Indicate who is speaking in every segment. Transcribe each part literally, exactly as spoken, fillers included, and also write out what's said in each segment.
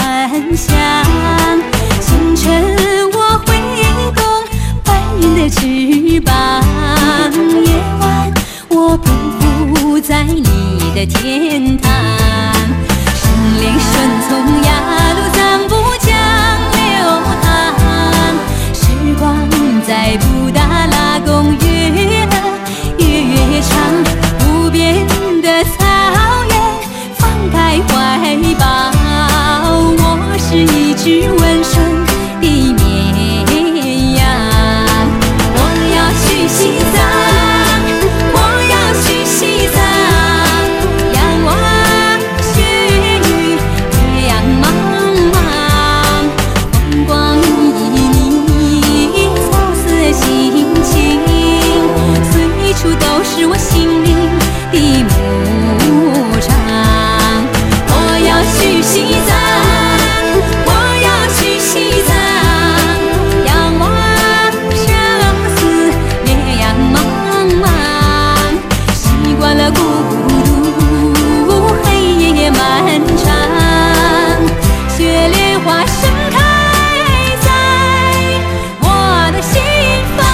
Speaker 1: 安详。清晨我挥动白云的翅膀，夜晚我匍匐在你的天堂。生灵顺从呀，路藏不将流淌。时光在布达拉宫越越长，无边的草原放开怀抱。我是一只温顺的绵羊，我要去西藏，我要去西藏，仰望雪域，野洋茫茫，风光旖旎，草色心情，随处都是我心灵的牧场。我要去西藏，我要去西藏，仰望生死，烈阳茫茫，习惯了孤独，黑夜漫长，雪莲花盛开在我的心房。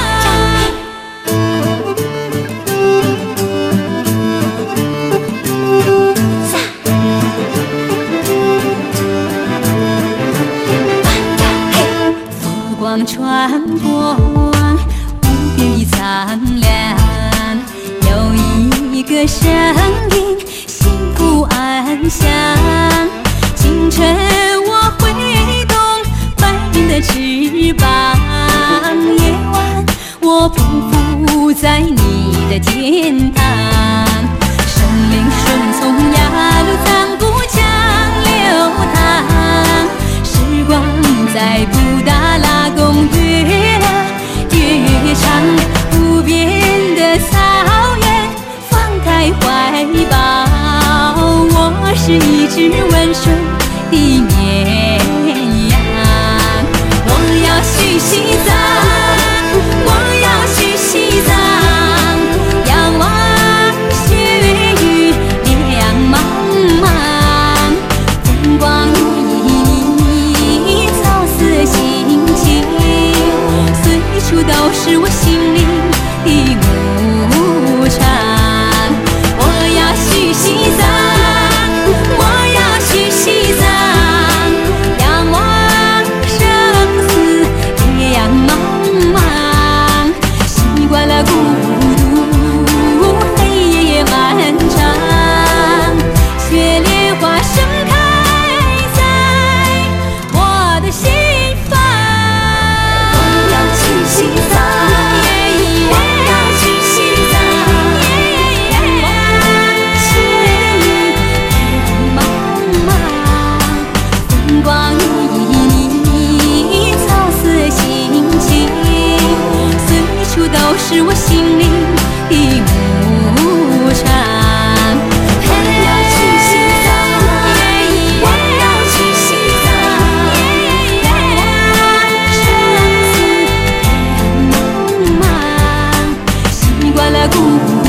Speaker 1: 佛光穿过无边的苍凉，有一个声音，幸福安详。清晨我挥动白云的翅膀，夜晚我匍匐在你的天堂。生灵顺从呀，路藏不将流淌。时光在布达拉宫越越长，无边的草原放开怀抱。我是一只温顺的绵羊，我要去西藏，我要去西藏，仰望雪域，烈阳茫茫，风光旖旎，草色心情，随处都是我心灵的牧场。我要去西藏，我要去西藏，仰望生死，烈阳茫茫，习惯了孤独，黑夜漫长，雪莲花盛开在我的心房。我要去西藏，我要去西藏，仰望雪域，野茫茫，风光旖旎，草色心情，随处都是我心灵的牧场。我要去西藏，我要去西藏，仰望生死，烈阳茫茫，习惯了孤独。